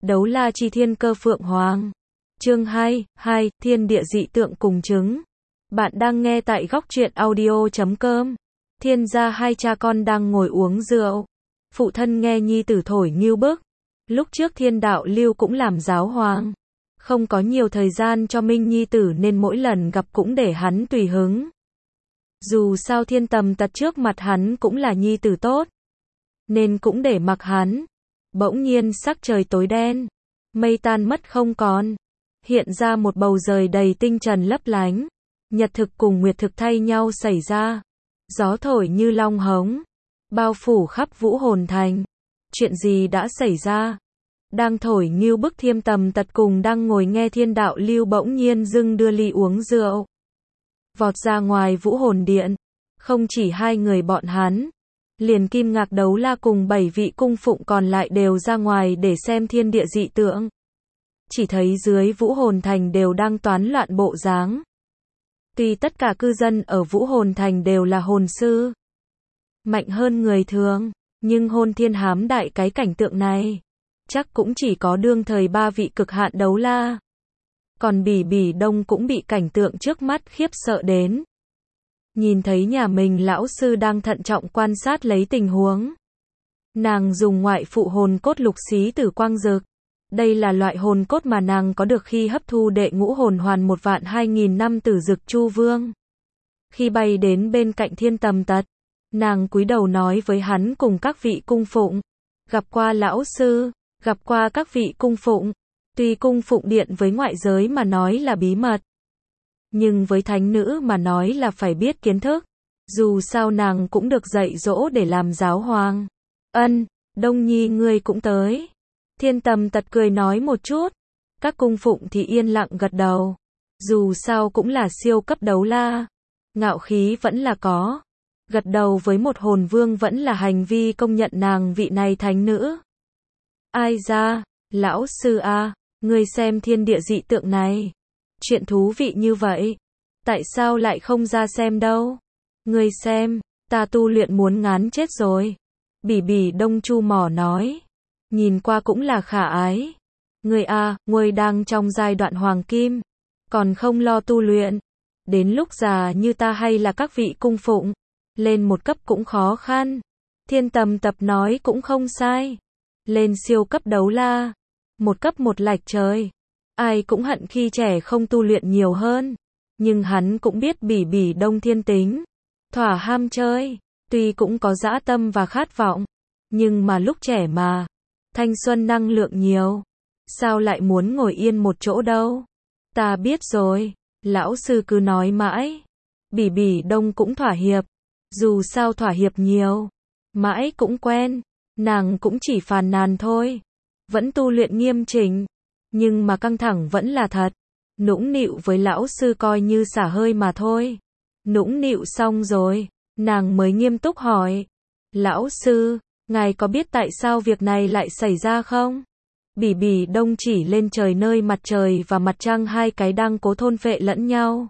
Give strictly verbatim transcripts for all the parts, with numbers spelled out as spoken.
Đấu la chi thiên cơ phượng hoàng. Chương hai, hai, thiên địa dị tượng cùng chứng. Bạn đang nghe tại góc truyện audio chấm com. Thiên gia hai cha con đang ngồi uống rượu. Phụ thân nghe nhi tử thổi ngưu bức. Lúc trước thiên đạo lưu cũng làm giáo hoàng. Không có nhiều thời gian cho Minh nhi tử nên mỗi lần gặp cũng để hắn tùy hứng. Dù sao thiên tầm tật trước mặt hắn cũng là nhi tử tốt. Nên cũng để mặc hắn. Bỗng nhiên sắc trời tối đen. Mây tan mất không còn. Hiện ra một bầu trời đầy tinh trần lấp lánh. Nhật thực cùng nguyệt thực thay nhau xảy ra. Gió thổi như long hống. Bao phủ khắp Vũ Hồn Thành. Chuyện gì đã xảy ra? Đang thổi ngưu bức Thiêm Tầm Tật cùng đang ngồi nghe thiên đạo lưu bỗng nhiên dưng đưa ly uống rượu. Vọt ra ngoài Vũ Hồn Điện. Không chỉ hai người bọn hắn. Liền Kim Ngạc Đấu La cùng bảy vị cung phụng còn lại đều ra ngoài để xem thiên địa dị tượng. Chỉ thấy dưới Vũ Hồn Thành đều đang toán loạn bộ dáng. Tuy tất cả cư dân ở Vũ Hồn Thành đều là hồn sư, mạnh hơn người thường, nhưng hôn thiên hám đại cái cảnh tượng này, chắc cũng chỉ có đương thời ba vị cực hạn đấu la. Còn Bỉ Bỉ Đông cũng bị cảnh tượng trước mắt khiếp sợ đến. Nhìn thấy nhà mình lão sư đang thận trọng quan sát lấy tình huống. Nàng dùng ngoại phụ hồn cốt lục xí tử quang dực. Đây là loại hồn cốt mà nàng có được khi hấp thu đệ ngũ hồn hoàn một vạn hai nghìn năm tử dực chu vương. Khi bay đến bên cạnh thiên tầm tật, nàng cúi đầu nói với hắn cùng các vị cung phụng. Gặp qua lão sư, gặp qua các vị cung phụng. Tuy cung phụng điện với ngoại giới mà nói là bí mật, nhưng với thánh nữ mà nói là phải biết kiến thức. Dù sao nàng cũng được dạy dỗ để làm giáo hoàng. Ân, Đông Nhi ngươi cũng tới. Thiên Tầm Tật cười nói một chút. Các cung phụng thì yên lặng gật đầu. Dù sao cũng là siêu cấp đấu la. Ngạo khí vẫn là có. Gật đầu với một hồn vương vẫn là hành vi công nhận nàng vị này thánh nữ. Ai ra, lão sư a, ngươi xem thiên địa dị tượng này. Chuyện thú vị như vậy. Tại sao lại không ra xem đâu? Ngươi xem, ta tu luyện muốn ngán chết rồi. Bỉ Bỉ Đông chu mỏ nói. Nhìn qua cũng là khả ái. Ngươi a, ngươi đang trong giai đoạn hoàng kim. Còn không lo tu luyện. Đến lúc già như ta hay là các vị cung phụng. Lên một cấp cũng khó khăn. Thiên Tầm Tập nói cũng không sai. Lên siêu cấp đấu la. Một cấp một lạch trời. Ai cũng hận khi trẻ không tu luyện nhiều hơn. Nhưng hắn cũng biết Bỉ Bỉ Đông thiên tính. Thỏa ham chơi. Tuy cũng có dã tâm và khát vọng. Nhưng mà lúc trẻ mà. Thanh xuân năng lượng nhiều. Sao lại muốn ngồi yên một chỗ đâu? Ta biết rồi. Lão sư cứ nói mãi. Bỉ Bỉ Đông cũng thỏa hiệp. Dù sao thỏa hiệp nhiều. Mãi cũng quen. Nàng cũng chỉ phàn nàn thôi. Vẫn tu luyện nghiêm chỉnh. Nhưng mà căng thẳng vẫn là thật. Nũng nịu với lão sư coi như xả hơi mà thôi. Nũng nịu xong rồi. Nàng mới nghiêm túc hỏi. Lão sư, ngài có biết tại sao việc này lại xảy ra không? Bỉ Bỉ Đông chỉ lên trời nơi mặt trời và mặt trăng hai cái đang cố thôn phệ lẫn nhau.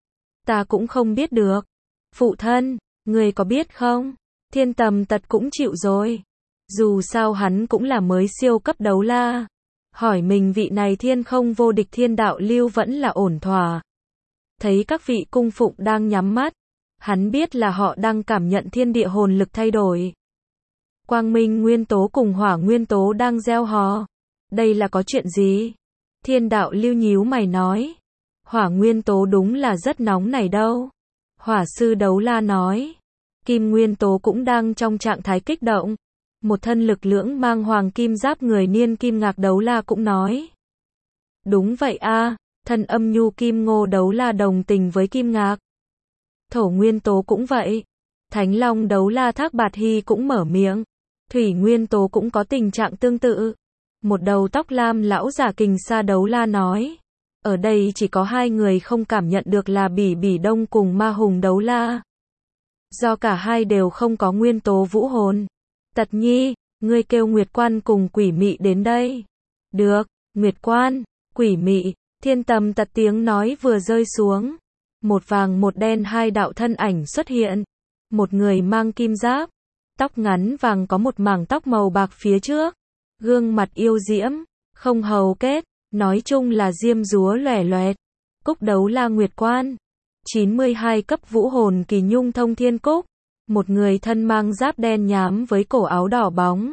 Ta cũng không biết được. Phụ thân, người có biết không? Thiên Tầm Tật cũng chịu rồi. Dù sao hắn cũng là mới siêu cấp đấu la. Hỏi mình vị này thiên không vô địch thiên đạo lưu vẫn là ổn thỏa. Thấy các vị cung phụng đang nhắm mắt. Hắn biết là họ đang cảm nhận thiên địa hồn lực thay đổi. Quang minh nguyên tố cùng hỏa nguyên tố đang gieo hò. Đây là có chuyện gì? Thiên đạo lưu nhíu mày nói. Hỏa nguyên tố đúng là rất nóng này đâu. Hỏa sư đấu la nói. Kim nguyên tố cũng đang trong trạng thái kích động. Một thân lực lưỡng mang hoàng kim giáp người niên Kim Ngạc Đấu La cũng nói. Đúng vậy a, thân âm nhu Kim Ngô Đấu La đồng tình với Kim Ngạc. Thổ nguyên tố cũng vậy. Thánh Long Đấu La Thác Bạt Hy cũng mở miệng. Thủy nguyên tố cũng có tình trạng tương tự. Một đầu tóc lam lão giả Kình Sa Đấu La nói. Ở đây chỉ có hai người không cảm nhận được là Bỉ Bỉ Đông cùng Ma Hùng Đấu La. Do cả hai đều không có nguyên tố vũ hồn. Tật Nhi, ngươi kêu Nguyệt Quan cùng Quỷ Mị đến đây. Được, Nguyệt Quan, Quỷ Mị. Thiên Tầm Tật tiếng nói vừa rơi xuống. Một vàng một đen hai đạo thân ảnh xuất hiện. Một người mang kim giáp. Tóc ngắn vàng có một mảng tóc màu bạc phía trước. Gương mặt yêu diễm. không hầu kết, nói chung là diêm dúa lòe loẹt. Cúc Đấu La Nguyệt Quan. chín mươi hai cấp vũ hồn kỳ nhung thông thiên cúc. Một người thân mang giáp đen nhám với cổ áo đỏ bóng.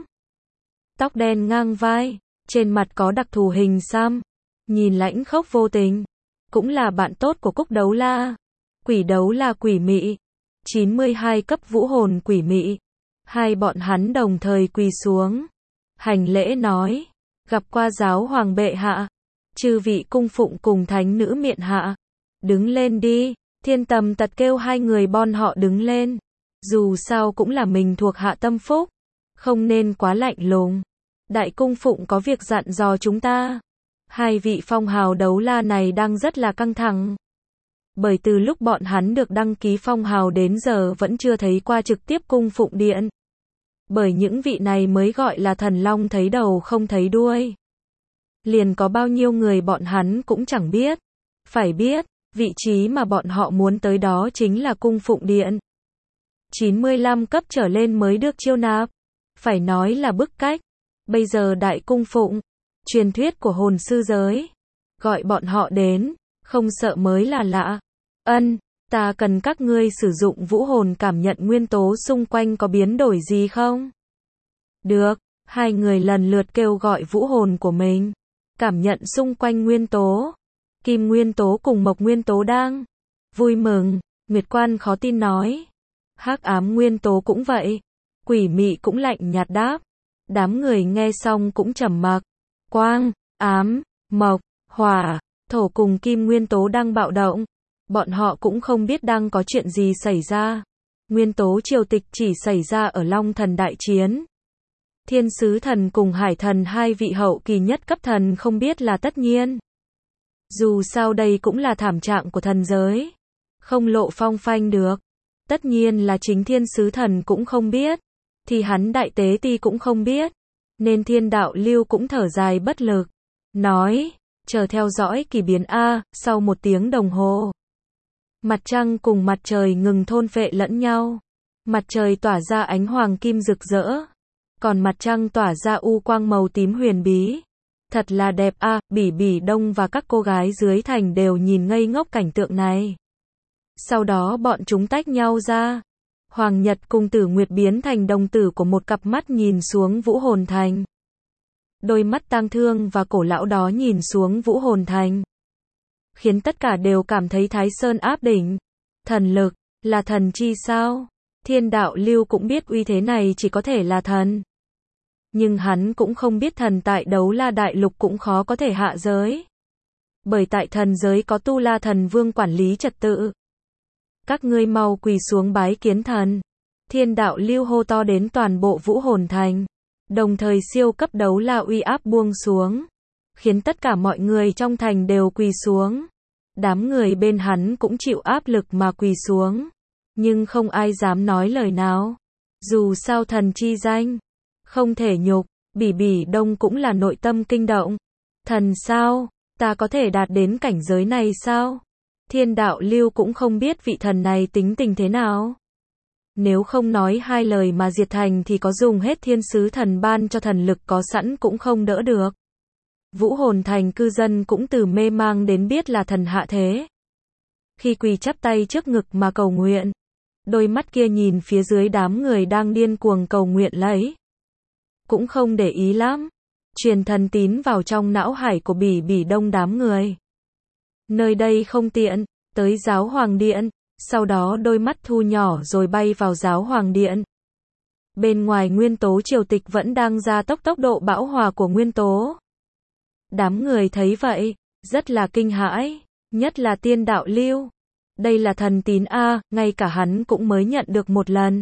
Tóc đen ngang vai, trên mặt có đặc thù hình xăm, nhìn lãnh khốc vô tình. Cũng là bạn tốt của Cúc Đấu La. Quỷ Đấu La Quỷ Mị. chín mươi hai cấp vũ hồn quỷ mị. Hai bọn hắn đồng thời quỳ xuống. Hành lễ nói. Gặp qua giáo hoàng bệ hạ. Chư vị cung phụng cùng thánh nữ miện hạ. Đứng lên đi. Thiên Tầm Tật kêu hai người bọn họ đứng lên. Dù sao cũng là mình thuộc hạ tâm phúc. Không nên quá lạnh lùng. Đại cung phụng có việc dặn dò chúng ta. Hai vị phong hào đấu la này đang rất là căng thẳng. Bởi từ lúc bọn hắn được đăng ký phong hào đến giờ vẫn chưa thấy qua trực tiếp cung phụng điện. Bởi những vị này mới gọi là thần long thấy đầu không thấy đuôi. Liền có bao nhiêu người bọn hắn cũng chẳng biết. Phải biết, vị trí mà bọn họ muốn tới đó chính là cung phụng điện. chín mươi lăm cấp trở lên mới được chiêu nạp. Phải nói là bức cách. Bây giờ đại cung phụng, truyền thuyết của hồn sư giới. Gọi bọn họ đến, không sợ mới là lạ. Ân, ta cần các ngươi sử dụng vũ hồn cảm nhận nguyên tố xung quanh có biến đổi gì không? Được, hai người lần lượt kêu gọi vũ hồn của mình. Cảm nhận xung quanh nguyên tố. Kim nguyên tố cùng mộc nguyên tố đang. Vui mừng, Nguyệt Quan khó tin nói. Hắc ám nguyên tố cũng vậy. Quỷ mị cũng lạnh nhạt đáp. Đám người nghe xong cũng trầm mặc. Quang, ám, mộc, hỏa, thổ cùng kim nguyên tố đang bạo động. Bọn họ cũng không biết đang có chuyện gì xảy ra. Nguyên tố triều tịch chỉ xảy ra ở Long Thần đại chiến. Thiên sứ thần cùng hải thần hai vị hậu kỳ nhất cấp thần không biết là tất nhiên. Dù sao đây cũng là thảm trạng của thần giới. Không lộ phong phanh được. Tất nhiên là chính thiên sứ thần cũng không biết. Thì hắn đại tế ti cũng không biết. Nên thiên đạo lưu cũng thở dài bất lực. Nói, chờ theo dõi kỳ biến A, sau một tiếng đồng hồ. Mặt trăng cùng mặt trời ngừng thôn phệ lẫn nhau. Mặt trời tỏa ra ánh hoàng kim rực rỡ. Còn mặt trăng tỏa ra u quang màu tím huyền bí. Thật là đẹp a, à, Bỉ Bỉ Đông và các cô gái dưới thành đều nhìn ngây ngốc cảnh tượng này. Sau đó bọn chúng tách nhau ra. Hoàng Nhật cùng Tử Nguyệt biến thành đồng tử của một cặp mắt nhìn xuống Vũ Hồn Thành. Đôi mắt tang thương và cổ lão đó nhìn xuống Vũ Hồn Thành. Khiến tất cả đều cảm thấy Thái Sơn áp đỉnh. Thần lực, là thần chi sao? Thiên đạo lưu cũng biết uy thế này chỉ có thể là thần. Nhưng hắn cũng không biết thần tại Đấu La Đại Lục cũng khó có thể hạ giới. Bởi tại thần giới có Tu La Thần Vương quản lý trật tự. Các ngươi mau quỳ xuống bái kiến thần. Thiên đạo lưu hô to đến toàn bộ Vũ Hồn Thành. Đồng thời siêu cấp Đấu La uy áp buông xuống. Khiến tất cả mọi người trong thành đều quỳ xuống. Đám người bên hắn cũng chịu áp lực mà quỳ xuống. Nhưng không ai dám nói lời nào. Dù sao thần chi danh. Không thể nhục. Bỉ Bỉ Đông cũng là nội tâm kinh động. Thần sao? Ta có thể đạt đến cảnh giới này sao? Thiên đạo lưu cũng không biết vị thần này tính tình thế nào. Nếu không nói hai lời mà diệt thành thì có dùng hết thiên sứ thần ban cho thần lực có sẵn cũng không đỡ được. Vũ Hồn Thành cư dân cũng từ mê mang đến biết là thần hạ thế. Khi quỳ chắp tay trước ngực mà cầu nguyện. Đôi mắt kia nhìn phía dưới đám người đang điên cuồng cầu nguyện lấy. Cũng không để ý lắm. Truyền thần tín vào trong não hải của Bỉ Bỉ Đông đám người. Nơi đây không tiện, tới giáo hoàng điện. Sau đó đôi mắt thu nhỏ rồi bay vào giáo hoàng điện. Bên ngoài nguyên tố triều tịch vẫn đang gia tốc tốc độ bão hòa của nguyên tố. Đám người thấy vậy, rất là kinh hãi, nhất là tiên đạo lưu. Đây là thần tín A, ngay cả hắn cũng mới nhận được một lần.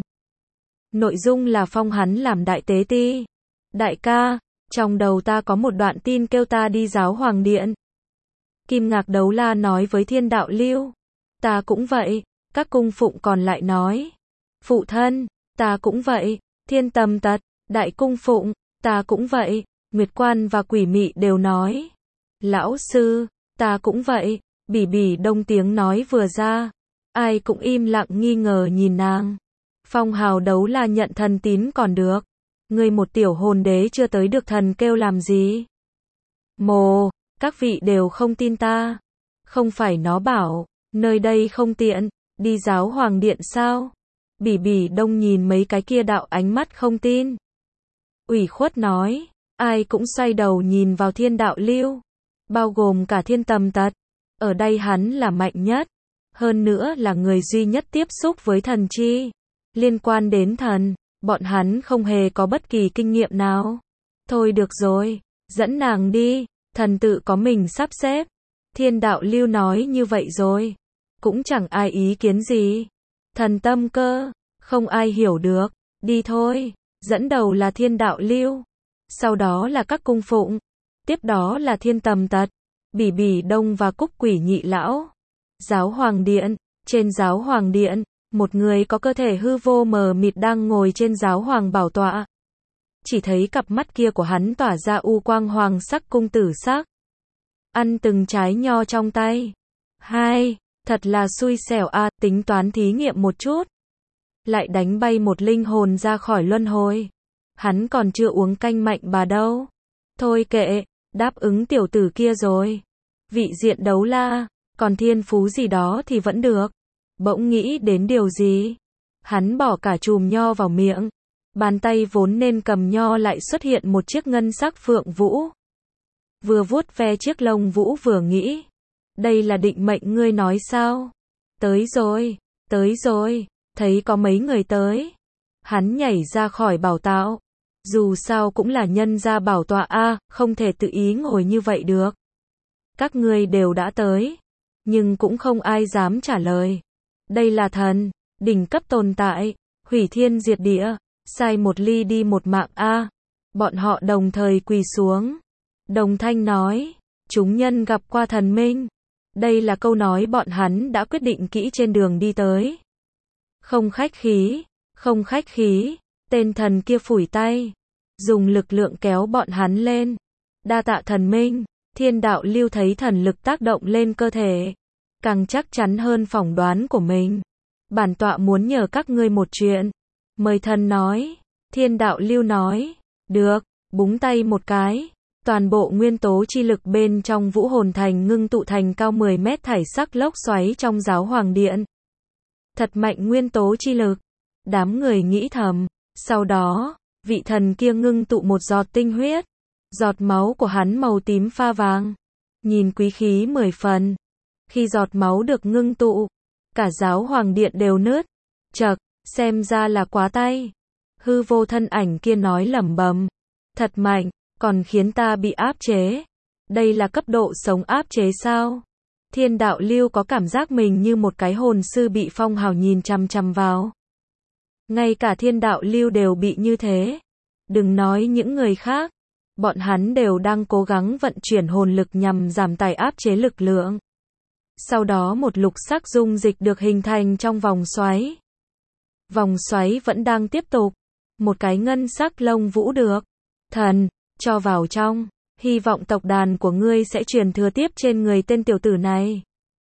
Nội dung là phong hắn làm đại tế ti. Đại ca, trong đầu ta có một đoạn tin kêu ta đi giáo hoàng điện. Kim Ngạc Đấu La nói với thiên đạo lưu. Ta cũng vậy, các cung phụng còn lại nói. Phụ thân, ta cũng vậy, Thiên Tầm Tật, đại cung phụng, ta cũng vậy, Nguyệt Quan và Quỷ Mị đều nói. Lão sư, ta cũng vậy, Bỉ Bỉ Đông tiếng nói vừa ra. Ai cũng im lặng nghi ngờ nhìn nàng. Phong hào Đấu La nhận thần tín còn được. Ngươi một tiểu hồn đế chưa tới được thần kêu làm gì? Mồ, các vị đều không tin ta. Không phải nó bảo, nơi đây không tiện, đi giáo hoàng điện sao? Bỉ Bỉ Đông nhìn mấy cái kia đạo ánh mắt không tin. Ủy khuất nói, ai cũng xoay đầu nhìn vào Thiên Đạo Lưu, bao gồm cả Thiên Tầm Tật. Ở đây hắn là mạnh nhất, hơn nữa là người duy nhất tiếp xúc với thần chi. Liên quan đến thần, bọn hắn không hề có bất kỳ kinh nghiệm nào. Thôi được rồi, dẫn nàng đi, thần tự có mình sắp xếp. Thiên Đạo Lưu nói như vậy rồi, cũng chẳng ai ý kiến gì. Thần tâm cơ, không ai hiểu được, đi thôi. Dẫn đầu là Thiên Đạo Lưu, sau đó là các cung phụng, tiếp đó là Thiên Tầm Tật, Bỉ Bỉ Đông và Cúc Quỷ Nhị Lão. Giáo hoàng điện, trên giáo hoàng điện, một người có cơ thể hư vô mờ mịt đang ngồi trên giáo hoàng bảo tọa. Chỉ thấy cặp mắt kia của hắn tỏa ra u quang hoàng sắc cung tử sắc. Ăn từng trái nho trong tay. Hai, thật là xui xẻo a, à, tính toán thí nghiệm một chút. Lại đánh bay một linh hồn ra khỏi luân hồi. Hắn còn chưa uống canh mạnh bà đâu. Thôi kệ, đáp ứng tiểu tử kia rồi. Vị diện đấu la, còn thiên phú gì đó thì vẫn được. Bỗng nghĩ đến điều gì. Hắn bỏ cả chùm nho vào miệng. Bàn tay vốn nên cầm nho lại xuất hiện một chiếc ngân sắc phượng vũ. Vừa vuốt ve chiếc lông vũ vừa nghĩ. Đây là định mệnh ngươi nói sao? Tới rồi, tới rồi, thấy có mấy người tới. Hắn nhảy ra khỏi bảo tạo. Dù sao cũng là nhân gia bảo tọa a, không thể tự ý ngồi như vậy được. Các ngươi đều đã tới, nhưng cũng không ai dám trả lời. Đây là thần, đỉnh cấp tồn tại, hủy thiên diệt địa, sai một ly đi một mạng a. Bọn họ đồng thời quỳ xuống. Đồng thanh nói, chúng nhân gặp qua thần minh. Đây là câu nói bọn hắn đã quyết định kỹ trên đường đi tới. Không khách khí, không khách khí, tên thần kia phủi tay, dùng lực lượng kéo bọn hắn lên. Đa tạ thần minh. Thiên Đạo Lưu thấy thần lực tác động lên cơ thể, càng chắc chắn hơn phỏng đoán của mình. Bản tọa muốn nhờ các ngươi một chuyện. Mời thần nói. Thiên Đạo Lưu nói, được, búng tay một cái. Toàn bộ nguyên tố chi lực bên trong Vũ Hồn Thành ngưng tụ thành cao mười mét thải sắc lốc xoáy trong giáo hoàng điện. Thật mạnh nguyên tố chi lực. Đám người nghĩ thầm. Sau đó, vị thần kia ngưng tụ một giọt tinh huyết. Giọt máu của hắn màu tím pha vàng. Nhìn quý khí mười phần. Khi giọt máu được ngưng tụ, cả giáo hoàng điện đều nứt. Chậc, xem ra là quá tay. Hư vô thân ảnh kia nói lẩm bẩm. Thật mạnh, còn khiến ta bị áp chế. Đây là cấp độ sống áp chế sao? Thiên Đạo Lưu có cảm giác mình như một cái hồn sư bị phong hào nhìn chằm chằm vào. Ngay cả Thiên Đạo Lưu đều bị như thế. Đừng nói những người khác. Bọn hắn đều đang cố gắng vận chuyển hồn lực nhằm giảm tải áp chế lực lượng. Sau đó một lục sắc dung dịch được hình thành trong vòng xoáy. Vòng xoáy vẫn đang tiếp tục. Một cái ngân sắc lông vũ được thần cho vào trong. Hy vọng tộc đàn của ngươi sẽ truyền thừa tiếp trên người tên tiểu tử này.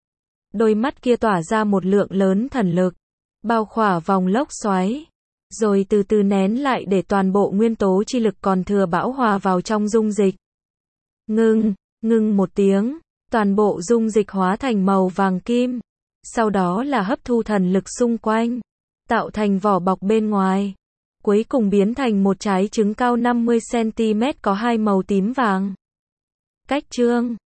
Đôi mắt kia tỏa ra một lượng lớn thần lực, bao khỏa vòng lốc xoáy. Rồi từ từ nén lại để toàn bộ nguyên tố chi lực còn thừa bão hòa vào trong dung dịch. Ngưng, ngưng một tiếng, toàn bộ dung dịch hóa thành màu vàng kim. Sau đó là hấp thu thần lực xung quanh, tạo thành vỏ bọc bên ngoài. Cuối cùng biến thành một trái trứng cao năm mươi xăng ti mét có hai màu tím vàng. Cách chương